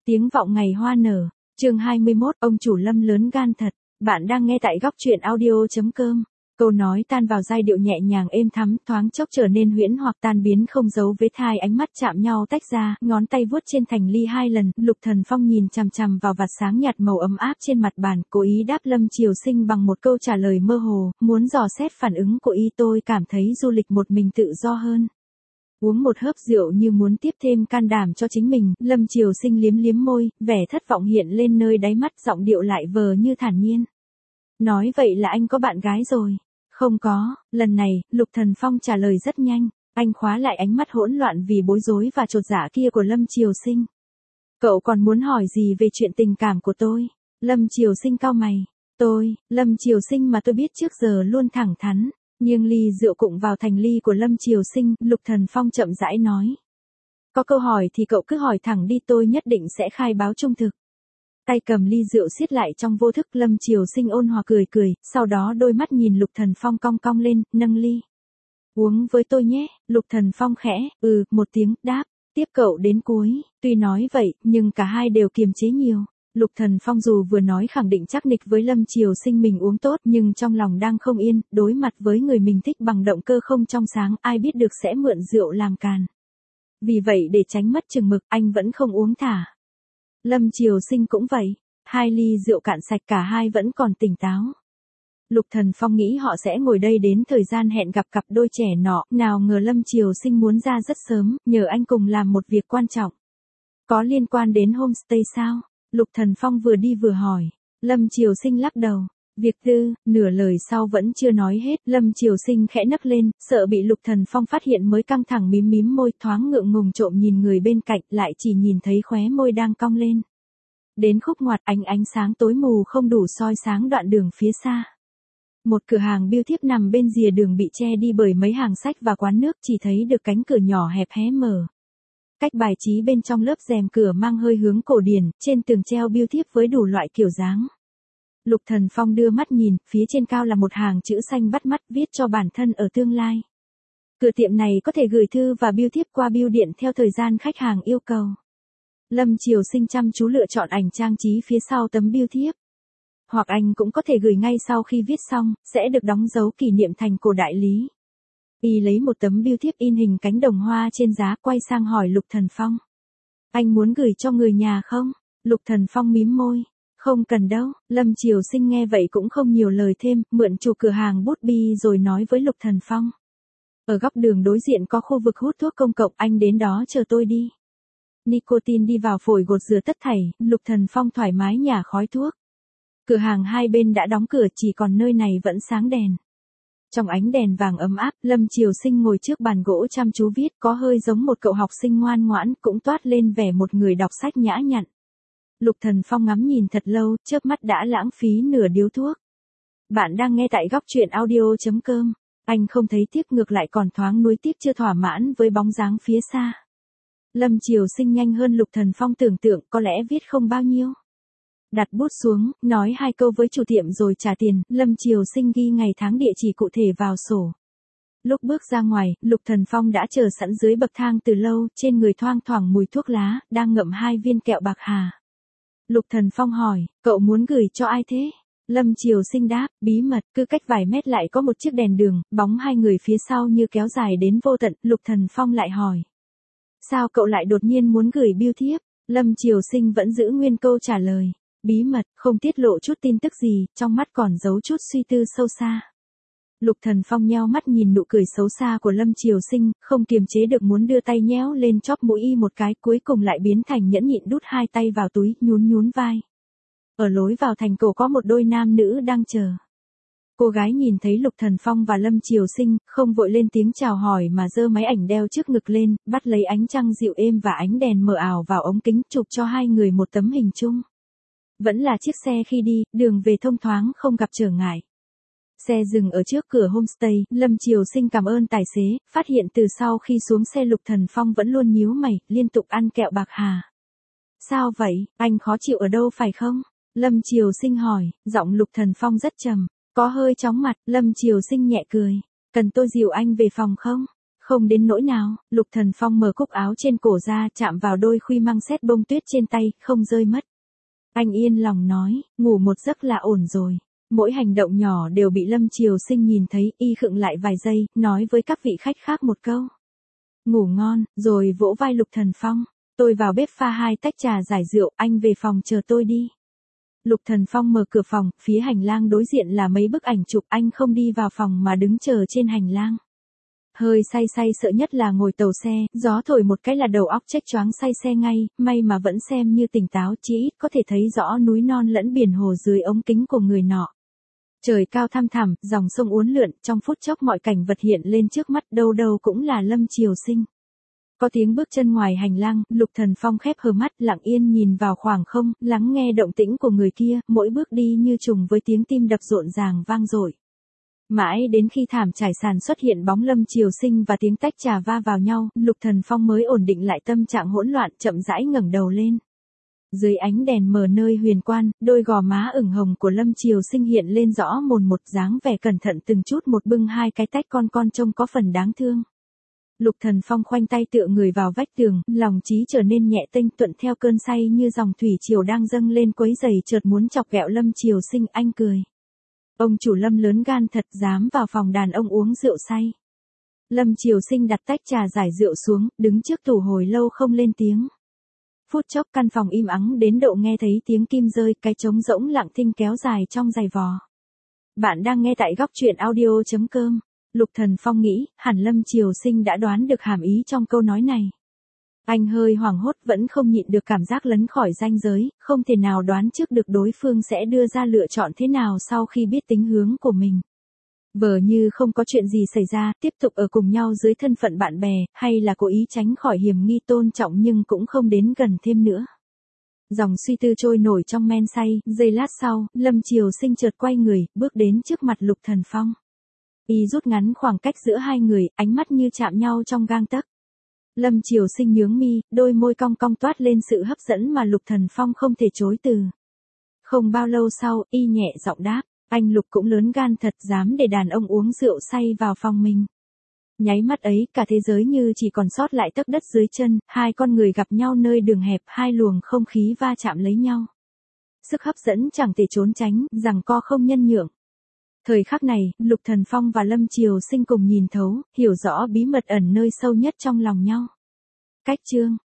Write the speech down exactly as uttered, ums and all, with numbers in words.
Tiếng vọng ngày hoa nở, chương hai mươi mốt, ông chủ Lâm lớn gan thật. Bạn đang nghe tại góc truyện audio chấm com. Câu nói tan vào giai điệu nhẹ nhàng êm thắm, thoáng chốc trở nên huyễn hoặc tan biến không giấu vết, hai ánh mắt chạm nhau tách ra, ngón tay vuốt trên thành ly hai lần, Lục Thần Phong nhìn chằm chằm vào vạt sáng nhạt màu ấm áp trên mặt bàn, cố ý đáp Lâm Triều Sinh bằng một câu trả lời mơ hồ, muốn dò xét phản ứng của y. Tôi cảm thấy du lịch một mình tự do hơn. Uống một hớp rượu như muốn tiếp thêm can đảm cho chính mình, Lâm Triều Sinh liếm liếm môi, vẻ thất vọng hiện lên nơi đáy mắt, giọng điệu lại vờ như thản nhiên. Nói vậy là anh có bạn gái rồi? Không có, lần này, Lục Thần Phong trả lời rất nhanh, anh khóa lại ánh mắt hỗn loạn vì bối rối và chột dạ kia của Lâm Triều Sinh. Cậu còn muốn hỏi gì về chuyện tình cảm của tôi? Lâm Triều Sinh cau mày. Tôi, Lâm Triều Sinh mà tôi biết trước giờ luôn thẳng thắn. Nhưng ly rượu cụng vào thành ly của Lâm Triều Sinh, Lục Thần Phong chậm rãi nói. Có câu hỏi thì cậu cứ hỏi thẳng đi, tôi nhất định sẽ khai báo trung thực. Tay cầm ly rượu siết lại trong vô thức, Lâm Triều Sinh ôn hòa cười cười, sau đó đôi mắt nhìn Lục Thần Phong cong cong lên, nâng ly. Uống với tôi nhé, Lục Thần Phong khẽ, ừ, một tiếng, đáp, tiếp cậu đến cuối. Tuy nói vậy, nhưng cả hai đều kiềm chế nhiều. Lục Thần Phong dù vừa nói khẳng định chắc nịch với Lâm Triều Sinh mình uống tốt, nhưng trong lòng đang không yên, đối mặt với người mình thích bằng động cơ không trong sáng, ai biết được sẽ mượn rượu làm càn. Vì vậy để tránh mất chừng mực, anh vẫn không uống thả. Lâm Triều Sinh cũng vậy, hai ly rượu cạn sạch cả hai vẫn còn tỉnh táo. Lục Thần Phong nghĩ họ sẽ ngồi đây đến thời gian hẹn gặp cặp đôi trẻ nọ, nào ngờ Lâm Triều Sinh muốn ra rất sớm, nhờ anh cùng làm một việc quan trọng. Có liên quan đến homestay sao? Lục Thần Phong vừa đi vừa hỏi. Lâm Triều Sinh lắc đầu. Việc tư, nửa lời sau vẫn chưa nói hết, Lâm Triều Sinh khẽ nấc lên, sợ bị Lục Thần Phong phát hiện mới căng thẳng mím mím môi, thoáng ngượng ngùng trộm nhìn người bên cạnh, lại chỉ nhìn thấy khóe môi đang cong lên. Đến khúc ngoặt, ánh ánh sáng tối mù không đủ soi sáng đoạn đường phía xa. Một cửa hàng bưu thiếp nằm bên rìa đường bị che đi bởi mấy hàng sách và quán nước, chỉ thấy được cánh cửa nhỏ hẹp hé mở. Cách bài trí bên trong lớp rèm cửa mang hơi hướng cổ điển, trên tường treo bưu thiếp với đủ loại kiểu dáng. Lục Thần Phong đưa mắt nhìn, phía trên cao là một hàng chữ xanh bắt mắt, viết cho bản thân ở tương lai. Cửa tiệm này có thể gửi thư và bưu thiếp qua bưu điện theo thời gian khách hàng yêu cầu. Lâm Triều Sinh chăm chú lựa chọn ảnh trang trí phía sau tấm bưu thiếp. Hoặc anh cũng có thể gửi ngay sau khi viết xong, sẽ được đóng dấu kỷ niệm thành cổ đại lý. Y lấy một tấm bưu thiếp in hình cánh đồng hoa trên giá, quay sang hỏi Lục Thần Phong. Anh muốn gửi cho người nhà không? Lục Thần Phong mím môi. Không cần đâu. Lâm Triều Sinh nghe vậy cũng không nhiều lời thêm, mượn chủ cửa hàng bút bi rồi nói với Lục Thần Phong. Ở góc đường đối diện có khu vực hút thuốc công cộng, anh đến đó chờ tôi đi. Nicotine đi vào phổi gột rửa tất thảy, Lục Thần Phong thoải mái nhả khói thuốc. Cửa hàng hai bên đã đóng cửa, chỉ còn nơi này vẫn sáng đèn. Trong ánh đèn vàng ấm áp, Lâm Triều Sinh ngồi trước bàn gỗ chăm chú viết, có hơi giống một cậu học sinh ngoan ngoãn, cũng toát lên vẻ một người đọc sách nhã nhặn. Lục Thần Phong ngắm nhìn thật lâu, chớp mắt đã lãng phí nửa điếu thuốc. Bạn đang nghe tại góc truyện audio chấm com. Anh không thấy tiếc, ngược lại còn thoáng nuối tiếc chưa thỏa mãn với bóng dáng phía xa. Lâm Triều Sinh nhanh hơn Lục Thần Phong tưởng tượng, có lẽ viết không bao nhiêu. Đặt bút xuống, nói hai câu với chủ tiệm rồi trả tiền, Lâm Triều Sinh ghi ngày tháng địa chỉ cụ thể vào sổ. Lúc bước ra ngoài, Lục Thần Phong đã chờ sẵn dưới bậc thang từ lâu, trên người thoang thoảng mùi thuốc lá, đang ngậm hai viên kẹo bạc hà. Lục Thần Phong hỏi, cậu muốn gửi cho ai thế? Lâm Triều Sinh đáp, bí mật, cứ cách vài mét lại có một chiếc đèn đường, bóng hai người phía sau như kéo dài đến vô tận. Lục Thần Phong lại hỏi. Sao cậu lại đột nhiên muốn gửi bưu thiếp? Lâm Triều Sinh vẫn giữ nguyên câu trả lời. Bí mật, không tiết lộ chút tin tức gì, trong mắt còn giấu chút suy tư sâu xa. Lục Thần Phong nheo mắt nhìn nụ cười xấu xa của Lâm Triều Sinh, không kiềm chế được muốn đưa tay nhéo lên chóp mũi y một cái, cuối cùng lại biến thành nhẫn nhịn đút hai tay vào túi, nhún nhún vai. Ở lối vào thành cổ có một đôi nam nữ đang chờ. Cô gái nhìn thấy Lục Thần Phong và Lâm Triều Sinh, không vội lên tiếng chào hỏi mà giơ máy ảnh đeo trước ngực lên, bắt lấy ánh trăng dịu êm và ánh đèn mờ ảo vào ống kính, chụp cho hai người một tấm hình chung. Vẫn là chiếc xe khi đi, đường về thông thoáng không gặp trở ngại. Xe dừng ở trước cửa homestay, Lâm Triều Sinh cảm ơn tài xế, phát hiện từ sau khi xuống xe Lục Thần Phong vẫn luôn nhíu mày, liên tục ăn kẹo bạc hà. Sao vậy, anh khó chịu ở đâu phải không? Lâm Triều Sinh hỏi, giọng Lục Thần Phong rất trầm, có hơi chóng mặt. Lâm Triều Sinh nhẹ cười, cần tôi dìu anh về phòng không? Không đến nỗi nào, Lục Thần Phong mở cúc áo trên cổ ra, chạm vào đôi khuy măng xét bông tuyết trên tay, không rơi mất. Anh yên lòng nói, ngủ một giấc là ổn rồi. Mỗi hành động nhỏ đều bị Lâm Triều Sinh nhìn thấy, y khựng lại vài giây, nói với các vị khách khác một câu. Ngủ ngon, rồi vỗ vai Lục Thần Phong. Tôi vào bếp pha hai tách trà giải rượu, anh về phòng chờ tôi đi. Lục Thần Phong mở cửa phòng, phía hành lang đối diện là mấy bức ảnh chụp, anh không đi vào phòng mà đứng chờ trên hành lang. Hơi say say sợ nhất là ngồi tàu xe, gió thổi một cái là đầu óc chếch choáng say xe ngay, may mà vẫn xem như tỉnh táo, chỉ ít có thể thấy rõ núi non lẫn biển hồ dưới ống kính của người nọ. Trời cao thăm thẳm, dòng sông uốn lượn, trong phút chốc mọi cảnh vật hiện lên trước mắt, đâu đâu cũng là Lâm Triều Sinh. Có tiếng bước chân ngoài hành lang, Lục Thần Phong khép hờ mắt, lặng yên nhìn vào khoảng không, lắng nghe động tĩnh của người kia, mỗi bước đi như trùng với tiếng tim đập rộn ràng vang dội. Mãi đến khi thảm trải sàn xuất hiện bóng Lâm Triều Sinh và tiếng tách trà va vào nhau, Lục Thần Phong mới ổn định lại tâm trạng hỗn loạn, chậm rãi ngẩng đầu lên. Dưới ánh đèn mờ nơi huyền quan, đôi gò má ửng hồng của Lâm Triều Sinh hiện lên rõ mồn một, dáng vẻ cẩn thận từng chút một bưng hai cái tách con con trông có phần đáng thương. Lục Thần Phong khoanh tay tựa người vào vách tường, lòng trí trở nên nhẹ tênh, thuận theo cơn say như dòng thủy triều đang dâng lên quấy rầy, chợt muốn chọc ghẹo Lâm Triều Sinh. Anh cười. Ông chủ Lâm lớn gan thật, dám vào phòng đàn ông uống rượu say. Lâm Triều Sinh đặt tách trà giải rượu xuống, đứng trước tủ hồi lâu không lên tiếng. Phút chốc căn phòng im ắng đến độ nghe thấy tiếng kim rơi, cái trống rỗng lặng thinh kéo dài trong giày vò. Bạn đang nghe tại góc truyện audio chấm com. Lục Thần Phong nghĩ, hẳn Lâm Triều Sinh đã đoán được hàm ý trong câu nói này. Anh hơi hoảng hốt, vẫn không nhịn được cảm giác lấn khỏi ranh giới, không thể nào đoán trước được đối phương sẽ đưa ra lựa chọn thế nào sau khi biết tính hướng của mình. Vờ như không có chuyện gì xảy ra, tiếp tục ở cùng nhau dưới thân phận bạn bè, hay là cố ý tránh khỏi hiểm nghi tôn trọng nhưng cũng không đến gần thêm nữa. Dòng suy tư trôi nổi trong men say, giây lát sau, Lâm Triều Sinh chợt quay người, bước đến trước mặt Lục Thần Phong. Y rút ngắn khoảng cách giữa hai người, ánh mắt như chạm nhau trong gang tấc. Lâm Triều Sinh nhướng mi, đôi môi cong cong toát lên sự hấp dẫn mà Lục Thần Phong không thể chối từ. Không bao lâu sau, y nhẹ giọng đáp, anh Lục cũng lớn gan thật, dám để đàn ông uống rượu say vào phòng mình. Nháy mắt ấy, cả thế giới như chỉ còn sót lại tấc đất dưới chân, hai con người gặp nhau nơi đường hẹp, hai luồng không khí va chạm lấy nhau. Sức hấp dẫn chẳng thể trốn tránh, giằng co không nhân nhượng. Thời khắc này, Lục Thần Phong và Lâm Triều Sinh cùng nhìn thấu, hiểu rõ bí mật ẩn nơi sâu nhất trong lòng nhau. Cách chương